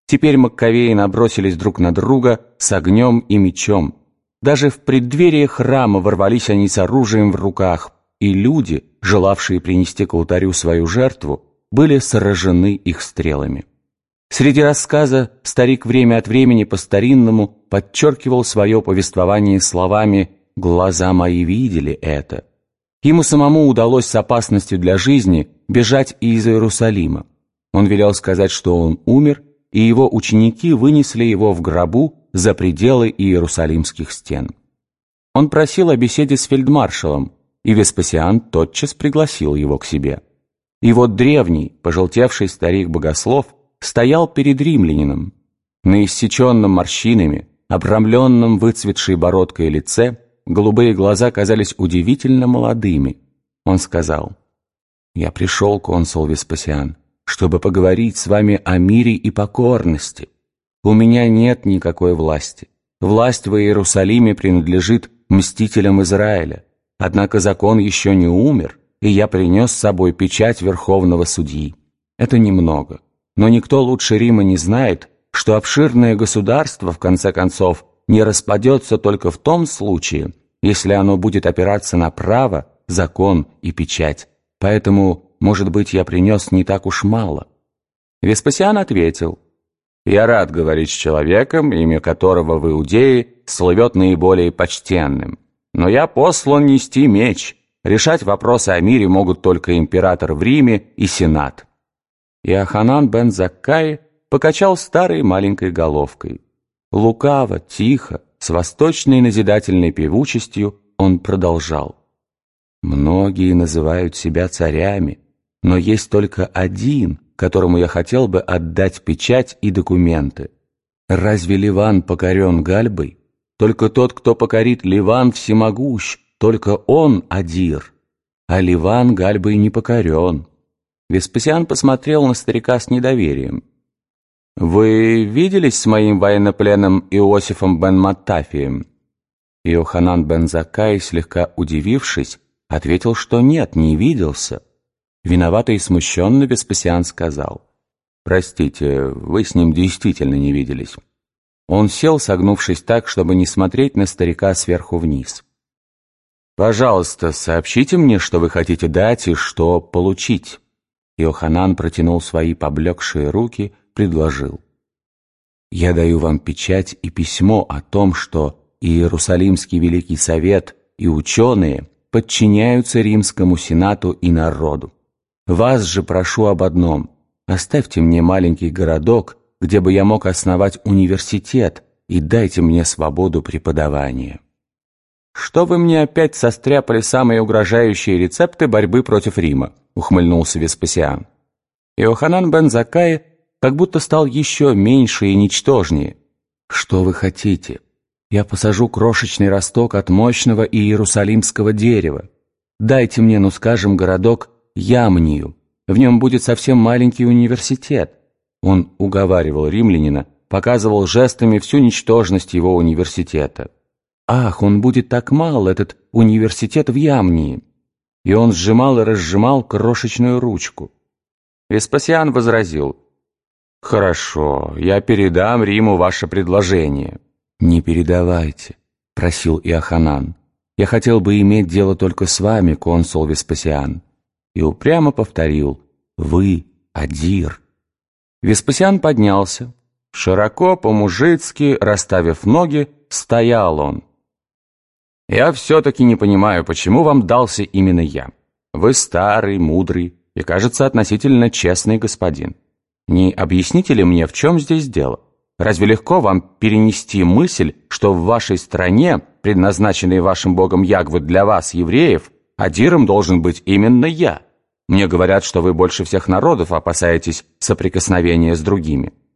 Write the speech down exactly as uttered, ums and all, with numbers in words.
Теперь Маккавеи набросились друг на друга с огнем и мечом. Даже в преддверии храма ворвались они с оружием в руках, и люди, желавшие принести к алтарю свою жертву, были сражены их стрелами. Среди рассказа старик время от времени по-старинному подчеркивал свое повествование словами «глаза мои видели это». Ему самому удалось с опасностью для жизни бежать из Иерусалима. Он велел сказать, что он умер, и его ученики вынесли его в гробу за пределы иерусалимских стен. Он просил о беседе с фельдмаршалом, и Веспасиан тотчас пригласил его к себе. И вот древний, пожелтевший старик-богослов стоял перед римлянином. На иссеченном морщинами, обрамленном выцветшей бородкой лице, голубые глаза казались удивительно молодыми. Он сказал: «Я пришел, консул Веспасиан, чтобы поговорить с вами о мире и покорности. У меня нет никакой власти. Власть в Иерусалиме принадлежит мстителям Израиля. Однако закон еще не умер, и я принес с собой печать Верховного Судьи. Это немного, но никто лучше Рима не знает, что обширное государство, в конце концов, не распадется только в том случае, если оно будет опираться на право, закон и печать. Поэтому, может быть, я принес не так уж мало». Веспасиан ответил: «Я рад говорить с человеком, имя которого в Иудее слывет наиболее почтенным. Но я послан нести меч. Решать вопросы о мире могут только император в Риме и сенат». Иоханан бен Заккай покачал старой маленькой головкой. Лукаво, тихо, с восточной назидательной певучестью он продолжал: «Многие называют себя царями, но есть только один, которому я хотел бы отдать печать и документы. Разве Ливан покорен Гальбой? Только тот, кто покорит Ливан, всемогущ, только он адир, а Ливан Гальбой не покорен». Веспасиан посмотрел на старика с недоверием. «Вы виделись с моим военнопленным Иосифом бен Маттафием?» Иоханан бен Заккай, слегка удивившись, ответил, что нет, не виделся. Виновато и смущенно Веспасиан сказал: «Простите, вы с ним действительно не виделись». Он сел, согнувшись так, чтобы не смотреть на старика сверху вниз. «Пожалуйста, сообщите мне, что вы хотите дать и что получить». Иоханан протянул свои поблекшие руки, предложил: «Я даю вам печать и письмо о том, что Иерусалимский Великий Совет и ученые подчиняются Римскому Сенату и народу. Вас же прошу об одном: оставьте мне маленький городок, где бы я мог основать университет, и дайте мне свободу преподавания». «Что вы мне опять состряпали самые угрожающие рецепты борьбы против Рима?» — ухмыльнулся Веспасиан. Иоханан бен Заккай как будто стал еще меньше и ничтожнее. «Что вы хотите? Я посажу крошечный росток от мощного иерусалимского дерева. Дайте мне, ну скажем, городок Ямнию. В нем будет совсем маленький университет». Он уговаривал римлянина, показывал жестами всю ничтожность его университета. «Ах, он будет так мал, этот университет в Ямнии!» И он сжимал и разжимал крошечную ручку. Веспасиан возразил: «Хорошо, я передам Риму ваше предложение». «Не передавайте», — просил Иоханан. «Я хотел бы иметь дело только с вами, консул Веспасиан». И упрямо повторил: «Вы адир». Веспасиан поднялся. Широко, по-мужицки, расставив ноги, стоял он. «Я все-таки не понимаю, почему вам дался именно я. Вы старый, мудрый и, кажется, относительно честный господин. Не объясните ли мне, в чем здесь дело? Разве легко вам перенести мысль, что в вашей стране, предназначенной вашим богом Ягвы для вас, евреев, адиром должен быть именно я? Мне говорят, что вы больше всех народов опасаетесь соприкосновения с другими».